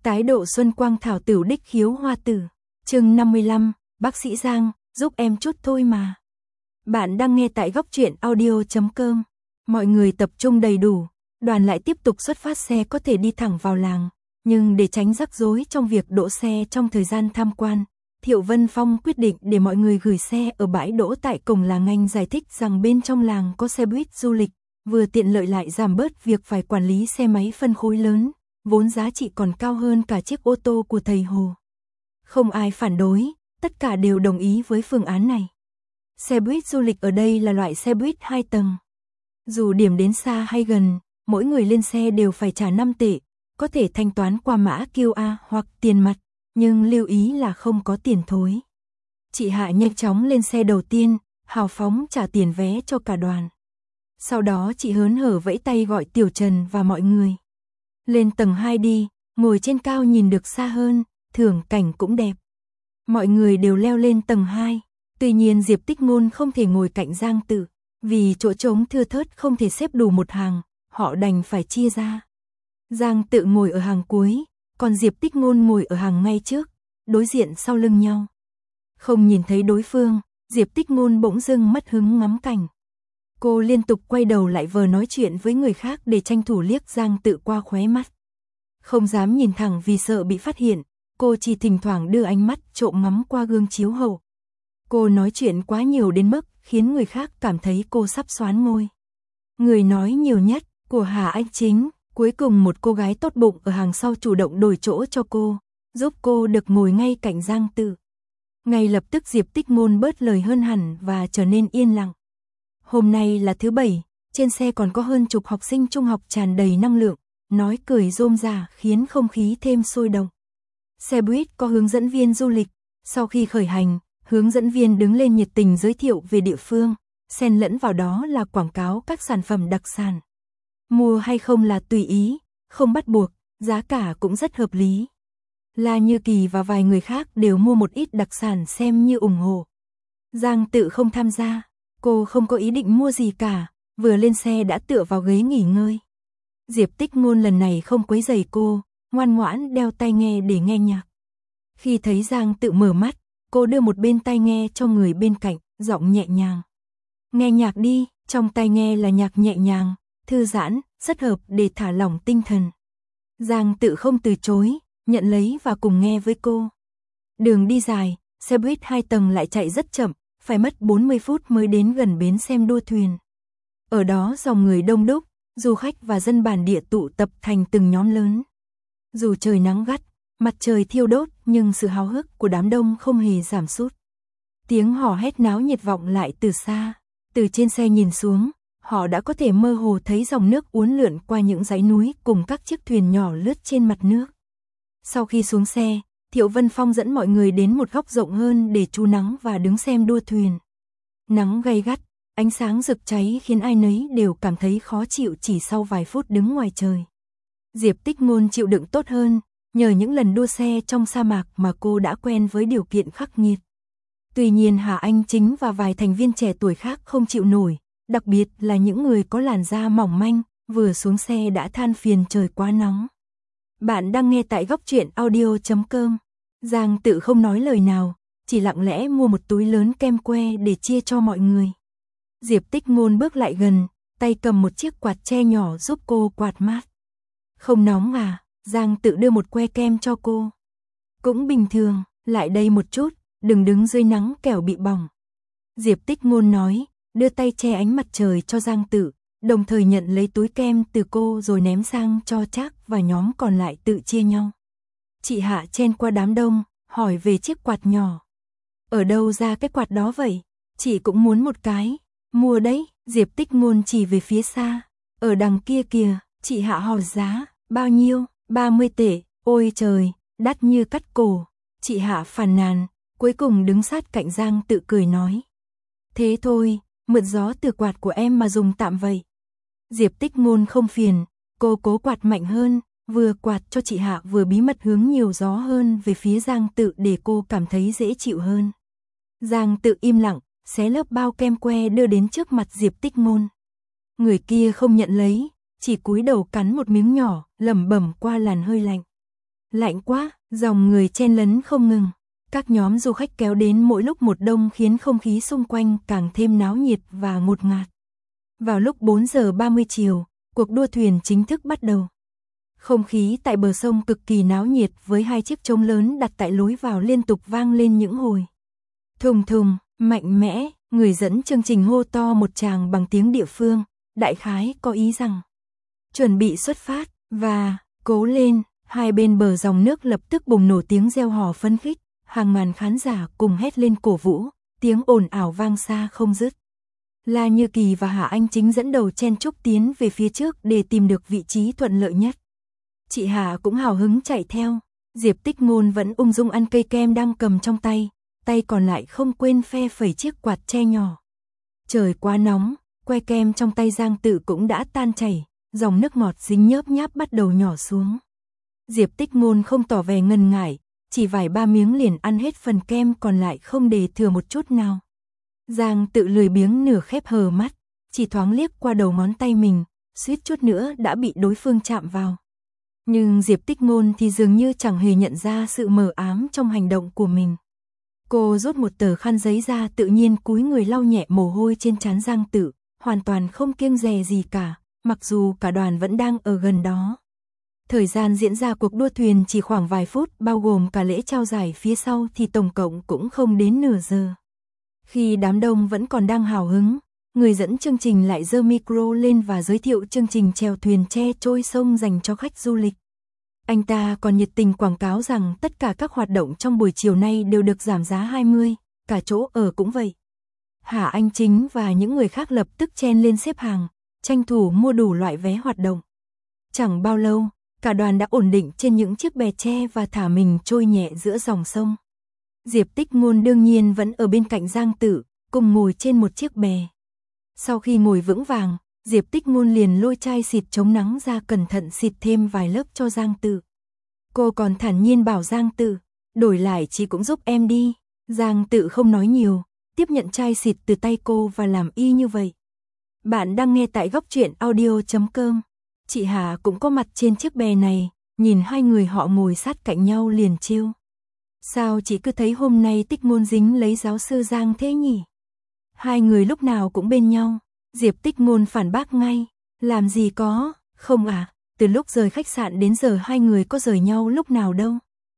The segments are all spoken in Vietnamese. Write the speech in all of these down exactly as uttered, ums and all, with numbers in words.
Tái độ xuân quang thảo tửu đích khiếu hoa tử. Chương năm mươi lăm, bác sĩ Giang, giúp em chút thôi mà. Bạn đang nghe tại góc truyện audio chấm com. Mọi người tập trung đầy đủ, đoàn lại tiếp tục xuất phát, xe có thể đi thẳng vào làng, nhưng để tránh rắc rối trong việc đỗ xe trong thời gian tham quan, Thiệu Vân Phong quyết định để mọi người gửi xe ở bãi đỗ tại cổng làng. Anh giải thích rằng bên trong làng có xe buýt du lịch, vừa tiện lợi lại giảm bớt việc phải quản lý xe máy phân khối lớn, vốn giá trị còn cao hơn cả chiếc ô tô của thầy Hồ. Không ai phản đối, tất cả đều đồng ý với phương án này. Xe buýt du lịch ở đây là loại xe buýt hai tầng. Dù điểm đến xa hay gần, mỗi người lên xe đều phải trả năm tệ, có thể thanh toán qua mã quy rờ hoặc tiền mặt, nhưng lưu ý là không có tiền thối. Chị Hạ nhanh chóng lên xe đầu tiên, hào phóng trả tiền vé cho cả đoàn. Sau đó chị hớn hở vẫy tay gọi Tiểu Trần và mọi người. Lên tầng hai đi, ngồi trên cao nhìn được xa hơn, thưởng cảnh cũng đẹp. Mọi người đều leo lên tầng hai, tuy nhiên Diệp Tích Ngôn không thể ngồi cạnh Giang Tự, vì chỗ trống thưa thớt không thể xếp đủ một hàng, họ đành phải chia ra. Giang Tự ngồi ở hàng cuối, còn Diệp Tích Ngôn ngồi ở hàng ngay trước, đối diện sau lưng nhau. Không nhìn thấy đối phương, Diệp Tích Ngôn bỗng dưng mất hứng ngắm cảnh. Cô liên tục quay đầu lại vờ nói chuyện với người khác để tranh thủ liếc Giang Tự qua khóe mắt. Không dám nhìn thẳng vì sợ bị phát hiện, cô chỉ thỉnh thoảng đưa ánh mắt trộm ngắm qua gương chiếu hậu. Cô nói chuyện quá nhiều đến mức khiến người khác cảm thấy cô sắp soán ngôi. Người nói nhiều nhất của Hà Anh Chính, cuối cùng một cô gái tốt bụng ở hàng sau chủ động đổi chỗ cho cô, giúp cô được ngồi ngay cạnh Giang Tự. Ngay lập tức Diệp Tích Ngôn bớt lời hơn hẳn và trở nên yên lặng. Hôm nay là thứ bảy, trên xe còn có hơn chục học sinh trung học tràn đầy năng lượng, nói cười rôm rả khiến không khí thêm sôi động. Xe buýt có hướng dẫn viên du lịch, sau khi khởi hành, hướng dẫn viên đứng lên nhiệt tình giới thiệu về địa phương, xen lẫn vào đó là quảng cáo các sản phẩm đặc sản. Mua hay không là tùy ý, không bắt buộc, giá cả cũng rất hợp lý. La Như Kỳ và vài người khác đều mua một ít đặc sản xem như ủng hộ. Giang Tự không tham gia, cô không có ý định mua gì cả, vừa lên xe đã tựa vào ghế nghỉ ngơi. Diệp Tích Ngôn lần này không quấy rầy cô, ngoan ngoãn đeo tai nghe để nghe nhạc. Khi thấy Giang Tự mở mắt, cô đưa một bên tai nghe cho người bên cạnh, giọng nhẹ nhàng. Nghe nhạc đi, trong tai nghe là nhạc nhẹ nhàng, thư giãn, rất hợp để thả lỏng tinh thần. Giang Tự không từ chối, nhận lấy và cùng nghe với cô. Đường đi dài, xe buýt hai tầng lại chạy rất chậm, phải mất bốn mươi phút mới đến gần bến xem đua thuyền. Ở đó dòng người đông đúc, du khách và dân bản địa tụ tập thành từng nhóm lớn. Dù trời nắng gắt, mặt trời thiêu đốt nhưng sự háo hức của đám đông không hề giảm sút. Tiếng hò hét náo nhiệt vọng lại từ xa, từ trên xe nhìn xuống, họ đã có thể mơ hồ thấy dòng nước uốn lượn qua những dãy núi cùng các chiếc thuyền nhỏ lướt trên mặt nước. Sau khi xuống xe, Thiệu Vân Phong dẫn mọi người đến một góc rộng hơn để trú nắng và đứng xem đua thuyền. Nắng gay gắt, ánh sáng rực cháy khiến ai nấy đều cảm thấy khó chịu chỉ sau vài phút đứng ngoài trời. Diệp Tích Ngôn chịu đựng tốt hơn, nhờ những lần đua xe trong sa mạc mà cô đã quen với điều kiện khắc nghiệt. Tuy nhiên Hà Anh Chính và vài thành viên trẻ tuổi khác không chịu nổi, đặc biệt là những người có làn da mỏng manh, vừa xuống xe đã than phiền trời quá nóng. Bạn đang nghe tại góc truyện audio chấm com. Giang Tự không nói lời nào, chỉ lặng lẽ mua một túi lớn kem que để chia cho mọi người. Diệp Tích Ngôn bước lại gần, tay cầm một chiếc quạt tre nhỏ giúp cô quạt mát. Không nóng à? Giang Tự đưa một que kem cho cô. Cũng bình thường, lại đây một chút, đừng đứng dưới nắng kẻo bị bỏng. Diệp Tích Ngôn nói, đưa tay che ánh mặt trời cho Giang Tự, đồng thời nhận lấy túi kem từ cô rồi ném sang cho Trác và nhóm còn lại tự chia nhau. Chị Hạ chen qua đám đông, hỏi về chiếc quạt nhỏ. Ở đâu ra cái quạt đó vậy? Chị cũng muốn một cái. Mua đấy, Diệp Tích Ngôn chỉ về phía xa. Ở đằng kia kìa, chị Hạ hỏi giá, bao nhiêu? ba mươi tệ, ôi trời, đắt như cắt cổ. Chị Hạ phàn nàn, cuối cùng đứng sát cạnh Giang Tự cười nói. Thế thôi, mượn gió từ quạt của em mà dùng tạm vậy. Diệp Tích Ngôn không phiền, cô cố quạt mạnh hơn, vừa quạt cho chị Hạ vừa bí mật hướng nhiều gió hơn về phía Giang Tự để cô cảm thấy dễ chịu hơn. Giang Tự im lặng, xé lớp bao kem que đưa đến trước mặt Diệp Tích Ngôn. Người kia không nhận lấy, chỉ cúi đầu cắn một miếng nhỏ, lẩm bẩm qua làn hơi lạnh. Lạnh quá, dòng người chen lấn không ngừng. Các nhóm du khách kéo đến mỗi lúc một đông khiến không khí xung quanh càng thêm náo nhiệt và ngột ngạt. Vào lúc bốn giờ ba mươi chiều, cuộc đua thuyền chính thức bắt đầu. Không khí tại bờ sông cực kỳ náo nhiệt với hai chiếc trống lớn đặt tại lối vào liên tục vang lên những hồi thùng thùng, mạnh mẽ, người dẫn chương trình hô to một tràng bằng tiếng địa phương, đại khái có ý rằng chuẩn bị xuất phát và cố lên, hai bên bờ dòng nước lập tức bùng nổ tiếng reo hò phấn khích, hàng ngàn khán giả cùng hét lên cổ vũ, tiếng ồn ào vang xa không dứt. La Như Kỳ và Hà Anh Chính dẫn đầu chen chúc tiến về phía trước để tìm được vị trí thuận lợi nhất. Chị Hà cũng hào hứng chạy theo, Diệp Tích Ngôn vẫn ung dung ăn cây kem đang cầm trong tay, tay còn lại không quên phe phẩy chiếc quạt tre nhỏ. Trời quá nóng, que kem trong tay Giang Tự cũng đã tan chảy, dòng nước ngọt dính nhớp nháp bắt đầu nhỏ xuống. Diệp Tích Ngôn không tỏ vẻ ngần ngại, chỉ vài ba miếng liền ăn hết phần kem còn lại không để thừa một chút nào. Giang Tự lười biếng nửa khép hờ mắt, chỉ thoáng liếc qua đầu ngón tay mình, suýt chút nữa đã bị đối phương chạm vào. Nhưng Diệp Tích Ngôn thì dường như chẳng hề nhận ra sự mờ ám trong hành động của mình. Cô rút một tờ khăn giấy ra tự nhiên cúi người lau nhẹ mồ hôi trên trán Giang Tự, hoàn toàn không kiêng dè gì cả, mặc dù cả đoàn vẫn đang ở gần đó. Thời gian diễn ra cuộc đua thuyền chỉ khoảng vài phút, bao gồm cả lễ trao giải phía sau thì tổng cộng cũng không đến nửa giờ. Khi đám đông vẫn còn đang hào hứng, người dẫn chương trình lại giơ micro lên và giới thiệu chương trình chèo thuyền tre trôi sông dành cho khách du lịch. Anh ta còn nhiệt tình quảng cáo rằng tất cả các hoạt động trong buổi chiều nay đều được giảm giá hai mươi, cả chỗ ở cũng vậy. Hà Anh Chính và những người khác lập tức chen lên xếp hàng, tranh thủ mua đủ loại vé hoạt động. Chẳng bao lâu, cả đoàn đã ổn định trên những chiếc bè tre và thả mình trôi nhẹ giữa dòng sông. Diệp Tích Ngôn đương nhiên vẫn ở bên cạnh Giang Tự, cùng ngồi trên một chiếc bè. Sau khi ngồi vững vàng, Diệp Tích Ngôn liền lôi chai xịt chống nắng ra cẩn thận xịt thêm vài lớp cho Giang Tự. Cô còn thản nhiên bảo Giang Tự, đổi lại chị cũng giúp em đi. Giang Tự không nói nhiều, tiếp nhận chai xịt từ tay cô và làm y như vậy. Bạn đang nghe tại góc truyện audio chấm com. Chị Hà cũng có mặt trên chiếc bè này, nhìn hai người họ ngồi sát cạnh nhau liền trêu. Sao chị cứ thấy hôm nay Tích Ngôn dính lấy giáo sư Giang thế nhỉ? Hai người lúc nào cũng bên nhau. Diệp Tích Ngôn phản bác ngay, làm gì có, không à, từ lúc rời khách sạn đến giờ hai người có rời nhau lúc nào đâu.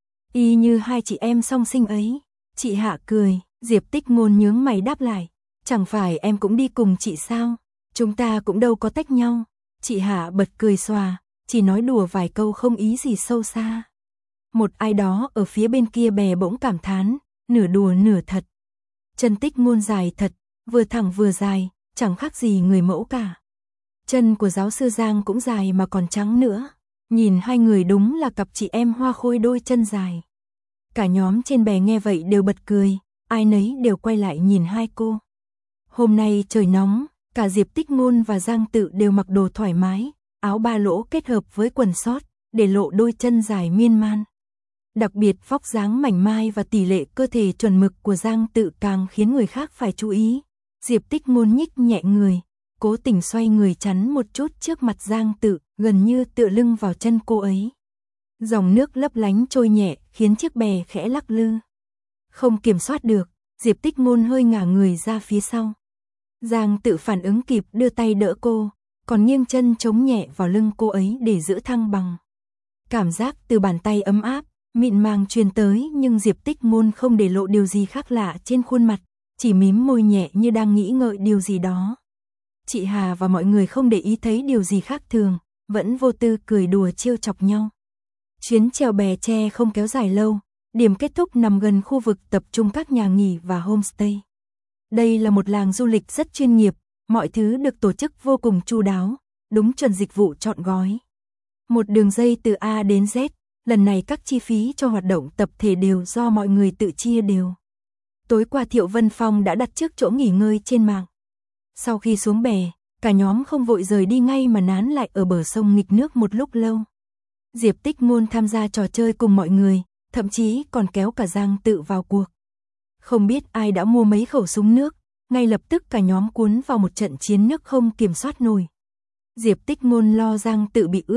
Y như hai chị em song sinh ấy. Chị Hạ cười, Diệp Tích Ngôn nhướng mày đáp lại, chẳng phải em cũng đi cùng chị sao, chúng ta cũng đâu có tách nhau. Chị Hạ bật cười xòa, chỉ nói đùa vài câu không ý gì sâu xa. Một ai đó ở phía bên kia bè bỗng cảm thán, nửa đùa nửa thật. Chân Tích Ngôn dài thật, vừa thẳng vừa dài, chẳng khác gì người mẫu cả. Chân của giáo sư Giang cũng dài mà còn trắng nữa. Nhìn hai người đúng là cặp chị em hoa khôi đôi chân dài. Cả nhóm trên bè nghe vậy đều bật cười, ai nấy đều quay lại nhìn hai cô. Hôm nay trời nóng, cả Diệp Tích Ngôn và Giang Tự đều mặc đồ thoải mái, áo ba lỗ kết hợp với quần sót, để lộ đôi chân dài miên man. Đặc biệt vóc dáng mảnh mai và tỷ lệ cơ thể chuẩn mực của Giang Tự càng khiến người khác phải chú ý. Diệp Tích Ngôn nhích nhẹ người, cố tình xoay người chắn một chút trước mặt Giang Tự, gần như tựa lưng vào chân cô ấy. Dòng nước lấp lánh trôi nhẹ, khiến chiếc bè khẽ lắc lư. Không kiểm soát được, Diệp Tích Ngôn hơi ngả người ra phía sau. Giang Tự phản ứng kịp đưa tay đỡ cô, còn nghiêng chân chống nhẹ vào lưng cô ấy để giữ thăng bằng. Cảm giác từ bàn tay ấm áp, mịn màng truyền tới nhưng Diệp Tích Ngôn không để lộ điều gì khác lạ trên khuôn mặt, chỉ mím môi nhẹ như đang nghĩ ngợi điều gì đó. Chị Hà và mọi người không để ý thấy điều gì khác thường, vẫn vô tư cười đùa trêu chọc nhau. Chuyến chèo bè tre không kéo dài lâu, điểm kết thúc nằm gần khu vực tập trung các nhà nghỉ và homestay. Đây là một làng du lịch rất chuyên nghiệp, mọi thứ được tổ chức vô cùng chu đáo, đúng chuẩn dịch vụ trọn gói. Một đường dây từ A đến Z, lần này các chi phí cho hoạt động tập thể đều do mọi người tự chia đều. Tối qua Thiệu Vân Phong đã đặt trước chỗ nghỉ ngơi trên mạng. Sau khi xuống bè, cả nhóm không vội rời đi ngay mà nán lại ở bờ sông nghịch nước một lúc lâu. Diệp Tích Ngôn tham gia trò chơi cùng mọi người, thậm chí còn kéo cả Giang Tự vào cuộc. Không biết ai đã mua mấy khẩu súng nước, ngay lập tức cả nhóm cuốn vào một trận chiến nước không kiểm soát nổi. Diệp Tích Ngôn lo Giang Tự bị ướt,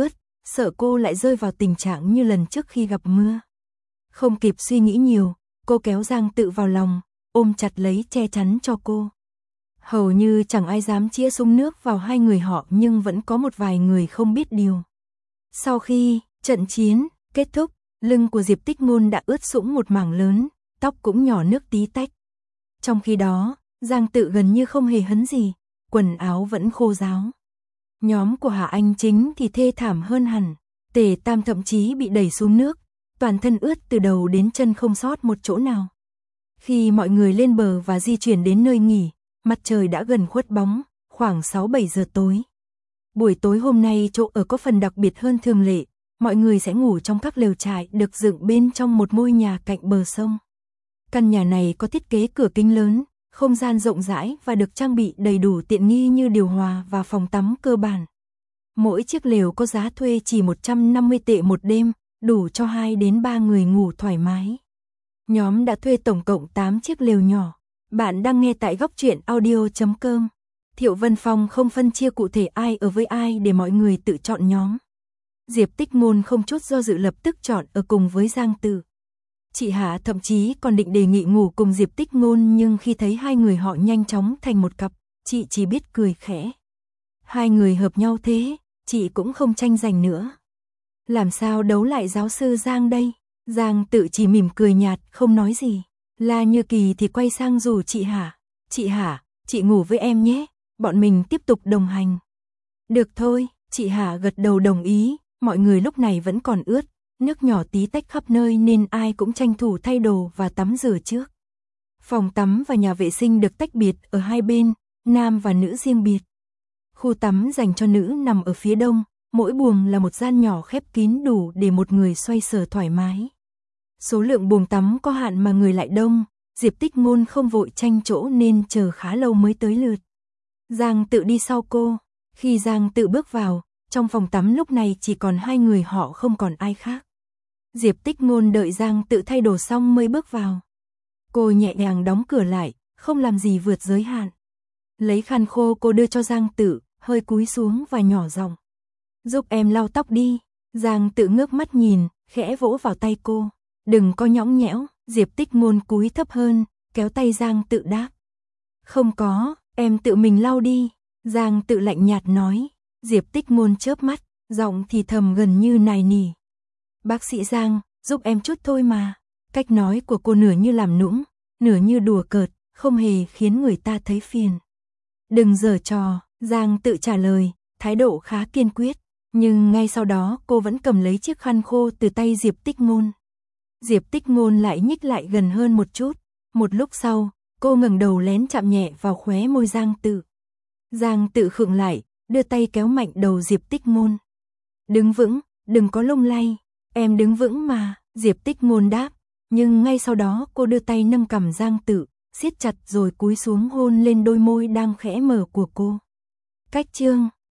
sợ cô lại rơi vào tình trạng như lần trước khi gặp mưa. Không kịp suy nghĩ nhiều, cô kéo Giang Tự vào lòng, ôm chặt lấy che chắn cho cô. Hầu như chẳng ai dám chĩa súng nước vào hai người họ, nhưng vẫn có một vài người không biết điều. Sau khi trận chiến kết thúc, lưng của Diệp Tích Ngôn đã ướt sũng một mảng lớn, tóc cũng nhỏ nước tí tách. Trong khi đó, Giang Tự gần như không hề hấn gì, quần áo vẫn khô ráo. Nhóm của Hà Anh Chính thì thê thảm hơn hẳn, Tề Tam thậm chí bị đẩy xuống nước, toàn thân ướt từ đầu đến chân không sót một chỗ nào. Khi mọi người lên bờ và di chuyển đến nơi nghỉ, mặt trời đã gần khuất bóng, khoảng sáu bảy giờ tối. Buổi tối hôm nay chỗ ở có phần đặc biệt hơn thường lệ, mọi người sẽ ngủ trong các lều trại được dựng bên trong một ngôi nhà cạnh bờ sông. Căn nhà này có thiết kế cửa kính lớn, không gian rộng rãi và được trang bị đầy đủ tiện nghi như điều hòa và phòng tắm cơ bản. Mỗi chiếc lều có giá thuê chỉ một trăm năm mươi tệ một đêm, đủ cho hai đến ba người ngủ thoải mái. Nhóm đã thuê tổng cộng tám chiếc lều nhỏ. Bạn đang nghe tại góc truyện audio chấm com. Thiệu Vân Phong không phân chia cụ thể ai ở với ai để mọi người tự chọn nhóm. Diệp Tích Ngôn không chút do dự lập tức chọn ở cùng với Giang Tự. Chị Hạ thậm chí còn định đề nghị ngủ cùng Diệp Tích Ngôn, nhưng khi thấy hai người họ nhanh chóng thành một cặp, chị chỉ biết cười khẽ. Hai người hợp nhau thế, chị cũng không tranh giành nữa. Làm sao đấu lại giáo sư Giang đây? Giang Tự chỉ mỉm cười nhạt, không nói gì. La Như Kỳ thì quay sang rủ chị Hạ. Chị Hạ, chị ngủ với em nhé, bọn mình tiếp tục đồng hành. Được thôi, chị Hạ gật đầu đồng ý, mọi người lúc này vẫn còn ướt, nước nhỏ tí tách khắp nơi nên ai cũng tranh thủ thay đồ và tắm rửa trước. Phòng tắm và nhà vệ sinh được tách biệt ở hai bên, nam và nữ riêng biệt. Khu tắm dành cho nữ nằm ở phía đông, mỗi buồng là một gian nhỏ khép kín đủ để một người xoay sở thoải mái. Số lượng buồng tắm có hạn mà người lại đông, Diệp Tích Ngôn không vội tranh chỗ nên chờ khá lâu mới tới lượt. Giang Tự đi sau cô, khi Giang Tự bước vào, trong phòng tắm lúc này chỉ còn hai người họ, không còn ai khác. Diệp Tích Ngôn đợi Giang Tự thay đồ xong mới bước vào. Cô nhẹ nhàng đóng cửa lại, không làm gì vượt giới hạn. Lấy khăn khô cô đưa cho Giang Tự, hơi cúi xuống và nhỏ giọng. Giúp em lau tóc đi. Giang Tự ngước mắt nhìn, khẽ vỗ vào tay cô. Đừng có nhõng nhẽo. Diệp Tích Ngôn cúi thấp hơn, kéo tay Giang Tự đáp. Không có, em tự mình lau đi. Giang Tự lạnh nhạt nói. Diệp Tích Ngôn chớp mắt, giọng thì thầm gần như nài nỉ. Bác sĩ Giang, giúp em chút thôi mà. Cách nói của cô nửa như làm nũng, nửa như đùa cợt, không hề khiến người ta thấy phiền. Đừng giở trò, Giang Tự trả lời, thái độ khá kiên quyết. Nhưng ngay sau đó cô vẫn cầm lấy chiếc khăn khô từ tay Diệp Tích Ngôn. Diệp Tích Ngôn lại nhích lại gần hơn một chút. Một lúc sau, cô ngẩng đầu lén chạm nhẹ vào khóe môi Giang Tự. Giang Tự khựng lại, đưa tay kéo mạnh đầu Diệp Tích Ngôn. Đứng vững, đừng có lung lay. Em đứng vững mà, Diệp Tích Ngôn đáp. Nhưng ngay sau đó cô đưa tay nâng cằm Giang Tự, siết chặt rồi cúi xuống hôn lên đôi môi đang khẽ mở của cô. Cách chương